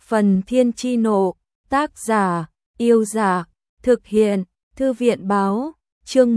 Phần Thiên Chi Nộ, tác giả, Yêu Giả, thực hiện, Thư viện Báo, chương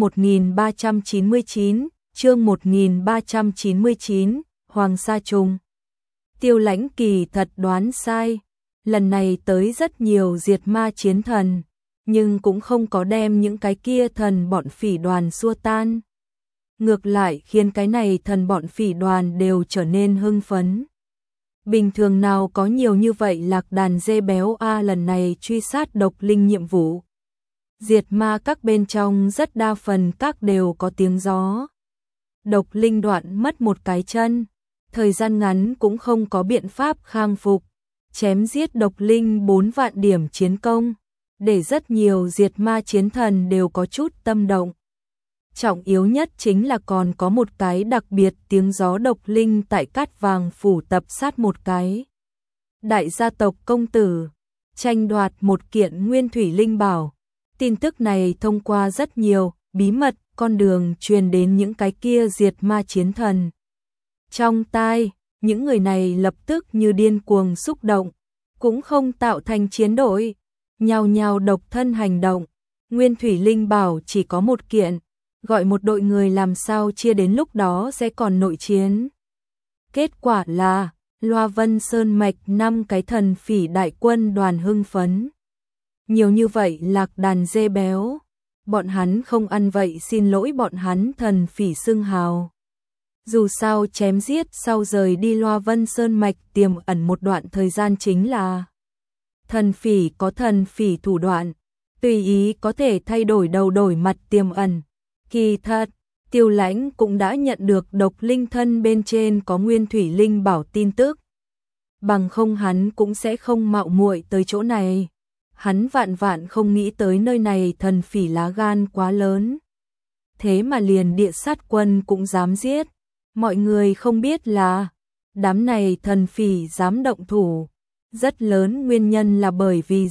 1399, Hoàng Sa Trùng. Tiêu Lãnh kỳ thật đoán sai, lần này tới rất nhiều diệt ma chiến thần, nhưng cũng không có đem những cái kia thần bọn phỉ đoàn xua tan. Ngược lại khiến cái này thần bọn phỉ đoàn đều trở nên hưng phấn. Bình thường nào có nhiều như vậy lạc đàn dê béo lần này truy sát độc linh nhiệm vụ. Diệt ma các bên trong rất đa phần các đều có tiếng gió. Độc linh đoạn mất một cái chân, thời gian ngắn cũng không có biện pháp khang phục. Chém giết độc linh 4 vạn điểm chiến công, để rất nhiều diệt ma chiến thần đều có chút tâm động. Trọng yếu nhất chính là còn có một cái đặc biệt tiếng gió độc linh tại Cát Vàng phủ tập sát một cái đại gia tộc công tử, tranh đoạt một kiện nguyên thủy linh bảo. Tin tức này thông qua rất nhiều bí mật con đường truyền đến những cái kia diệt ma chiến thần trong tai. Những người này lập tức như điên cuồng xúc động, cũng không tạo thành chiến đội, nhao nhao độc thân hành động. Nguyên thủy linh bảo chỉ có một kiện, gọi một đội người làm sao chia đến lúc đó sẽ còn nội chiến. Kết quả là Loa Vân Sơn mạch 5 cái thần phỉ đại quân đoàn hưng phấn. Nhiều như vậy lạc đàn dê béo, bọn hắn không ăn vậy xin lỗi bọn hắn thần phỉ xưng hào. Dù sao chém giết sau rời đi Loa Vân Sơn mạch tiềm ẩn một đoạn thời gian chính là thần phỉ có thần phỉ thủ đoạn, tùy ý có thể thay đổi đầu đổi mặt tiềm ẩn. Kỳ thật, Tiêu Lãnh cũng đã nhận được độc linh thân bên trên có nguyên thủy linh bảo tin tức. Bằng không hắn cũng sẽ không mạo muội tới chỗ này. Hắn vạn không nghĩ tới nơi này thần phỉ lá gan quá lớn. Thế mà liền địa sát quân cũng dám giết. Mọi người không biết là đám này thần phỉ dám động thủ. Rất lớn nguyên nhân là bởi vì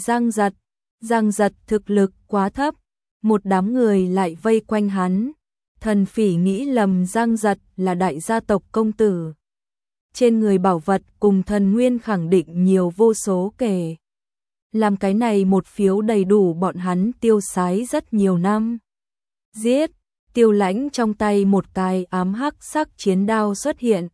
Giang Giật thực lực quá thấp. Một đám người lại vây quanh hắn. Thần phỉ nghĩ lầm Giang Giật là đại gia tộc công tử. Trên người bảo vật cùng thần nguyên khẳng định nhiều vô số kể. Làm cái này một phiếu đầy đủ bọn hắn tiêu xái rất nhiều năm. Giết, Tiêu Lãnh trong tay một cái ám hắc sắc chiến đao xuất hiện.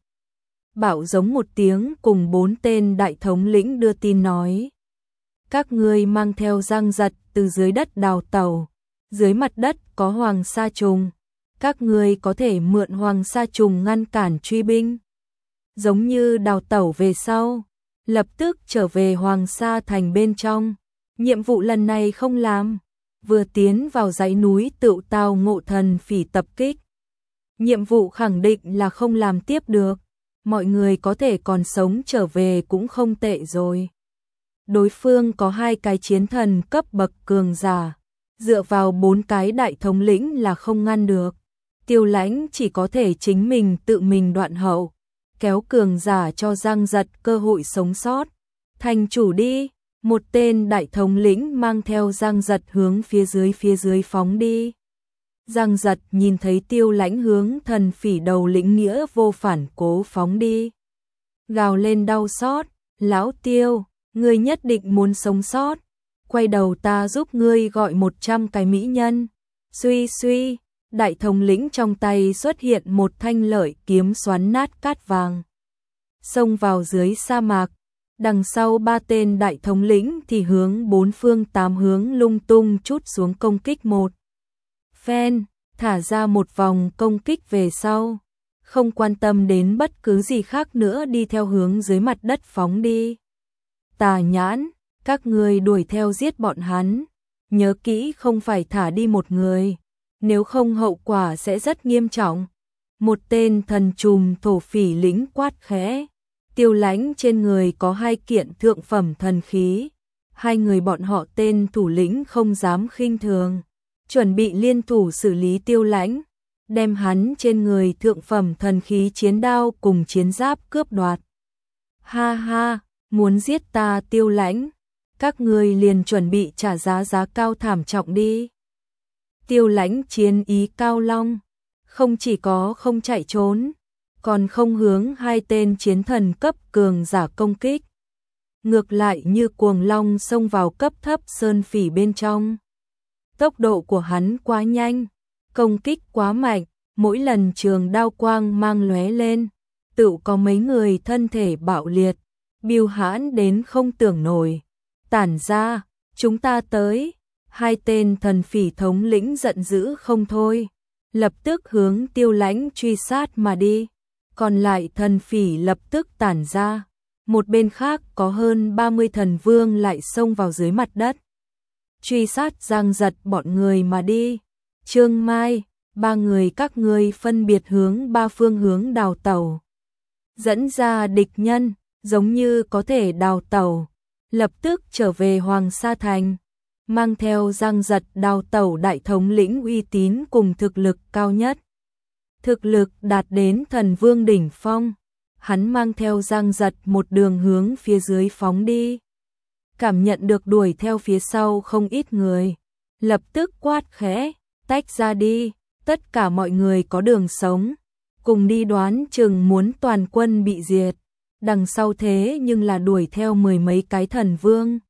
Bảo giống một tiếng cùng 4 tên đại thống lĩnh đưa tin nói. Các ngươi mang theo Giang Giật từ dưới đất đào tẩu. Dưới mặt đất có Hoàng Sa Trùng. Các ngươi có thể mượn Hoàng Sa Trùng ngăn cản truy binh. Giống như đào tẩu về sau, lập tức trở về Hoàng Sa thành bên trong. Nhiệm vụ lần này không làm, vừa tiến vào dãy núi tựu tao ngộ thần phỉ tập kích. Nhiệm vụ khẳng định là không làm tiếp được, mọi người có thể còn sống trở về cũng không tệ rồi. Đối phương có 2 cái chiến thần cấp bậc cường giả, dựa vào 4 cái đại thống lĩnh là không ngăn được. Tiêu Lãnh chỉ có thể chính mình tự mình đoạn hậu, kéo cường giả cho Giang Giật cơ hội sống sót. Thành chủ đi, một tên đại thống lĩnh mang theo Giang Giật hướng phía dưới phóng đi. Giang Giật nhìn thấy Tiêu Lãnh hướng thần phỉ đầu lĩnh nghĩa vô phản cố phóng đi. Gào lên đau xót, lão Tiêu, ngươi nhất định muốn sống sót. Quay đầu ta giúp ngươi gọi 100 cái mỹ nhân. Suy, đại thống lĩnh trong tay xuất hiện một thanh lợi kiếm xoắn nát cát vàng. Xông vào dưới sa mạc, đằng sau 3 tên đại thống lĩnh thì hướng 4 phương 8 hướng lung tung trút xuống công kích một phen, thả ra một vòng công kích về sau. Không quan tâm đến bất cứ gì khác nữa đi theo hướng dưới mặt đất phóng đi. Tà nhãn, các ngươi đuổi theo giết bọn hắn. Nhớ kỹ không phải thả đi một người, nếu không hậu quả sẽ rất nghiêm trọng. Một tên thần trùm thổ phỉ lĩnh quát khẽ. Tiêu Lãnh trên người có 2 kiện thượng phẩm thần khí. 2 người bọn họ tên thủ lĩnh không dám khinh thường, chuẩn bị liên thủ xử lý Tiêu Lãnh, đem hắn trên người thượng phẩm thần khí chiến đao cùng chiến giáp cướp đoạt. Ha, muốn giết ta Tiêu Lãnh, các ngươi liền chuẩn bị trả giá cao thảm trọng đi. Tiêu Lãnh chiến ý cao long, không chỉ có không chạy trốn, còn không hướng 2 tên chiến thần cấp cường giả công kích. ngược lại như cuồng long xông vào cấp thấp sơn phỉ bên trong. Tốc độ của hắn quá nhanh, công kích quá mạnh, mỗi lần trường đao quang mang lóe lên, tự có mấy người thân thể bạo liệt, bưu hãn đến không tưởng nổi. Tản ra, chúng ta tới. Hai tên thần phỉ thống lĩnh giận dữ không thôi, lập tức hướng Tiêu Lãnh truy sát mà đi. Còn lại thần phỉ lập tức tản ra. Một bên khác có hơn 30 thần vương lại xông vào dưới mặt đất, truy sát Giang Giật bọn người mà đi. Trương Mai, ba người các ngươi phân biệt hướng ba phương hướng đào tẩu. Dẫn ra địch nhân, giống như có thể đào tẩu, lập tức trở về Hoàng Sa Thành. Mang theo Giang Giật đào tẩu đại thống lĩnh uy tín cùng thực lực cao nhất. Thực lực đạt đến thần vương đỉnh phong. Hắn mang theo Giang Giật một đường hướng phía dưới phóng đi. Cảm nhận được đuổi theo phía sau không ít người, lập tức quát khẽ, tách ra đi, tất cả mọi người có đường sống, cùng đi, đoán chừng muốn toàn quân bị diệt. Đằng sau thế nhưng là đuổi theo mười mấy cái thần vương.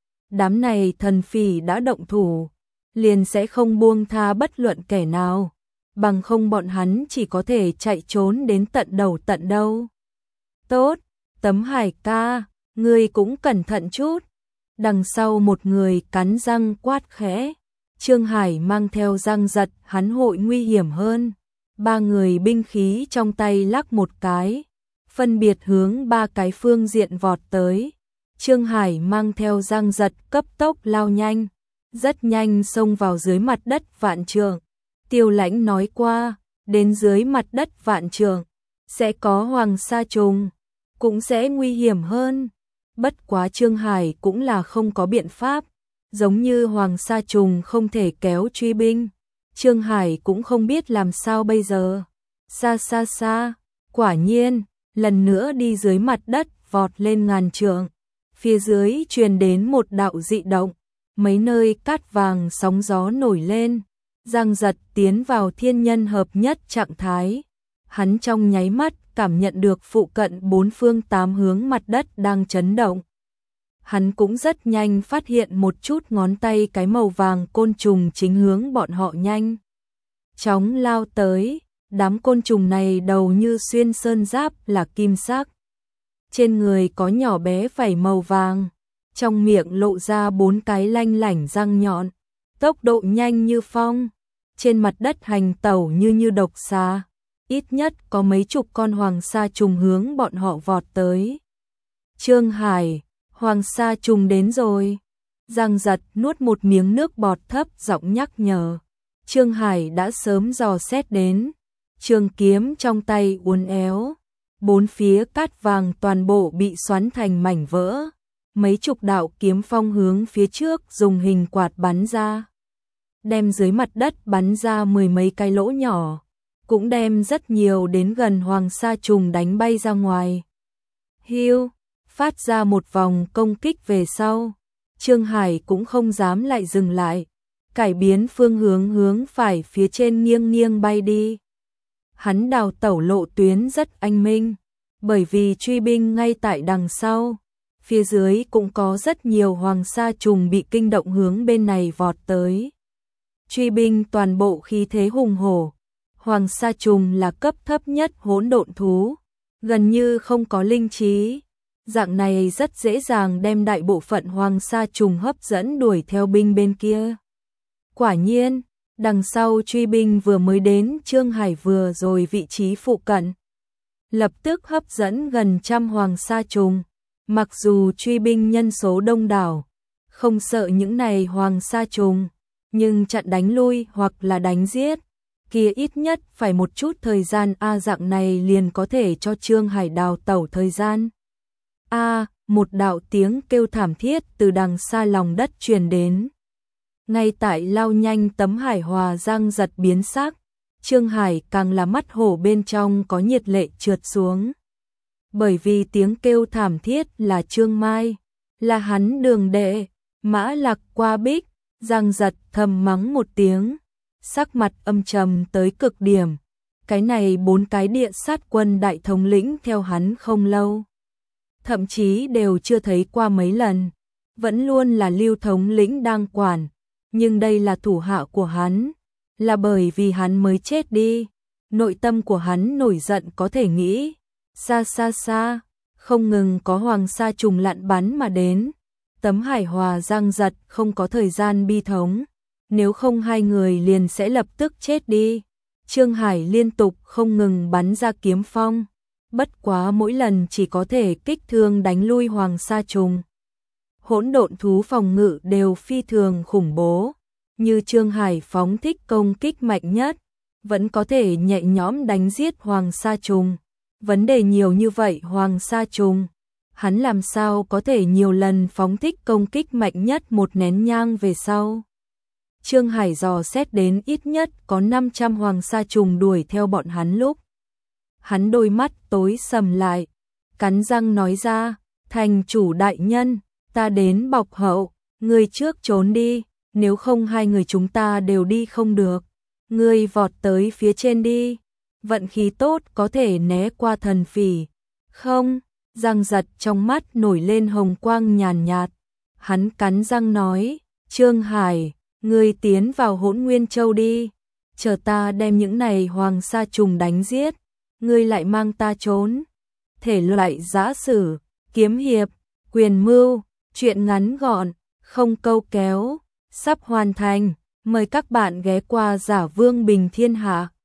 Đám này thần phỉ đã động thủ, liền sẽ không buông tha bất luận kẻ nào, bằng không bọn hắn chỉ có thể chạy trốn đến tận đầu tận đâu. Tốt, Tấm Hải ca, ngươi cũng cẩn thận chút. Đằng sau một người cắn răng quát khẽ. Trương Hải mang theo Giang Giật, hắn hội nguy hiểm hơn. Ba người binh khí trong tay lắc một cái, phân biệt hướng ba cái phương diện vọt tới. Trương Hải mang theo Giang Giật cấp tốc lao nhanh, rất nhanh xông vào dưới mặt đất vạn trượng. Tiêu Lãnh nói qua, đến dưới mặt đất vạn trượng sẽ có Hoàng Sa Trùng, cũng sẽ nguy hiểm hơn. Bất quá Trương Hải cũng là không có biện pháp, giống như Hoàng Sa Trùng không thể kéo truy binh, Trương Hải cũng không biết làm sao bây giờ. Xa xa xa, quả nhiên, lần nữa đi dưới mặt đất vọt lên ngàn trượng. Phía dưới truyền đến một đạo dị động, mấy nơi cát vàng sóng gió nổi lên. Giang Giật tiến vào thiên nhân hợp nhất trạng thái. Hắn trong nháy mắt cảm nhận được phụ cận bốn phương tám hướng mặt đất đang chấn động. Hắn cũng rất nhanh phát hiện một chút ngón tay cái màu vàng côn trùng chính hướng bọn họ nhanh chóng lao tới. Đám côn trùng này đầu như xuyên sơn giáp là kim sắc, trên người có nhỏ bé vảy màu vàng, trong miệng lộ ra bốn cái lanh lảnh răng nhọn, tốc độ nhanh như phong, trên mặt đất hành tẩu như độc xà. Ít nhất có mấy chục con Hoàng Sa Trùng hướng bọn họ vọt tới. Trương Hải, Hoàng Sa Trùng đến rồi. Giang Giật nuốt một miếng nước bọt thấp giọng nhắc nhở. Trương Hải đã sớm dò xét đến. Trường kiếm trong tay uốn éo, bốn phía cát vàng toàn bộ bị xoắn thành mảnh vỡ. Mấy chục đạo kiếm phong hướng phía trước dùng hình quạt bắn ra, đem dưới mặt đất bắn ra mười mấy cái lỗ nhỏ, cũng đem rất nhiều đến gần Hoàng Sa Trùng đánh bay ra ngoài. Hiu, phát ra một vòng công kích về sau, Trương Hải cũng không dám lại dừng lại, cải biến phương hướng phải phía trên nghiêng nghiêng bay đi. Hắn đào tẩu lộ tuyến rất anh minh, bởi vì truy binh ngay tại đằng sau, phía dưới cũng có rất nhiều Hoàng Sa Trùng bị kinh động hướng bên này vọt tới. Truy binh toàn bộ khí thế hùng hổ. Hoàng Sa Trùng là cấp thấp nhất hỗn độn thú, gần như không có linh trí. Dạng này rất dễ dàng đem đại bộ phận Hoàng Sa Trùng hấp dẫn đuổi theo binh bên kia. Quả nhiên, đằng sau truy binh vừa mới đến Trương Hải vừa rồi vị trí phụ cận, lập tức hấp dẫn gần trăm Hoàng Sa Trùng. Mặc dù truy binh nhân số đông đảo, không sợ những này Hoàng Sa Trùng, nhưng chặn đánh lui hoặc là đánh giết, kia ít nhất phải một chút thời gian. Dạng này liền có thể cho Trương Hải đào tẩu thời gian. Một đạo tiếng kêu thảm thiết từ đằng xa lòng đất truyền đến. Ngay tại lao nhanh Tấm Hải Hòa Giang Giật biến sắc, Trương Hải càng là mắt hổ bên trong có nhiệt lệ trượt xuống. Bởi vì tiếng kêu thảm thiết là Trương Mai, là hắn đường đệ, Mã Lạc qua bích. Giang Giật thầm mắng một tiếng, sắc mặt âm trầm tới cực điểm. Cái này bốn cái địa sát quân đại thống lĩnh theo hắn không lâu, thậm chí đều chưa thấy qua mấy lần, vẫn luôn là Lưu thống lĩnh đang quản, nhưng đây là thủ hạ của hắn, là bởi vì hắn mới chết đi. Nội tâm của hắn nổi giận có thể nghĩ, xa xa xa, không ngừng có hoàng sa trùng lặn bắn mà đến. Tấm Hải Hòa giang giật không có thời gian bi thống, nếu không hai người liền sẽ lập tức chết đi. Trương Hải liên tục không ngừng bắn ra kiếm phong, bất quá mỗi lần chỉ có thể kích thương đánh lui hoàng sa trùng. Hỗn độn thú phòng ngự đều phi thường khủng bố, như Trương Hải phóng thích công kích mạnh nhất, vẫn có thể nhẹ nhõm đánh giết hoàng sa trùng. Vấn đề nhiều như vậy hoàng sa trùng, hắn làm sao có thể nhiều lần phóng thích công kích mạnh nhất một nén nhang về sau. Trương Hải dò xét đến ít nhất có 500 hoàng sa trùng đuổi theo bọn hắn lúc. Hắn đôi mắt tối sầm lại, cắn răng nói ra, thành chủ đại nhân, ta đến bọc hậu, ngươi trước trốn đi, nếu không hai người chúng ta đều đi không được. Ngươi vọt tới phía trên đi, vận khí tốt có thể né qua thần phỉ. Không, Giang Giật trong mắt nổi lên hồng quang nhàn nhạt. Hắn cắn răng nói, Trương Hải, ngươi tiến vào Hỗn Nguyên Châu đi, chờ ta đem những này hoàng sa trùng đánh giết, ngươi lại mang ta trốn. Thể loại giã sử, kiếm hiệp, quyền mưu, truyện ngắn gọn, không câu kéo, sắp hoàn thành. Mời các bạn ghé qua Giả Vương Bình Thiên Hạ.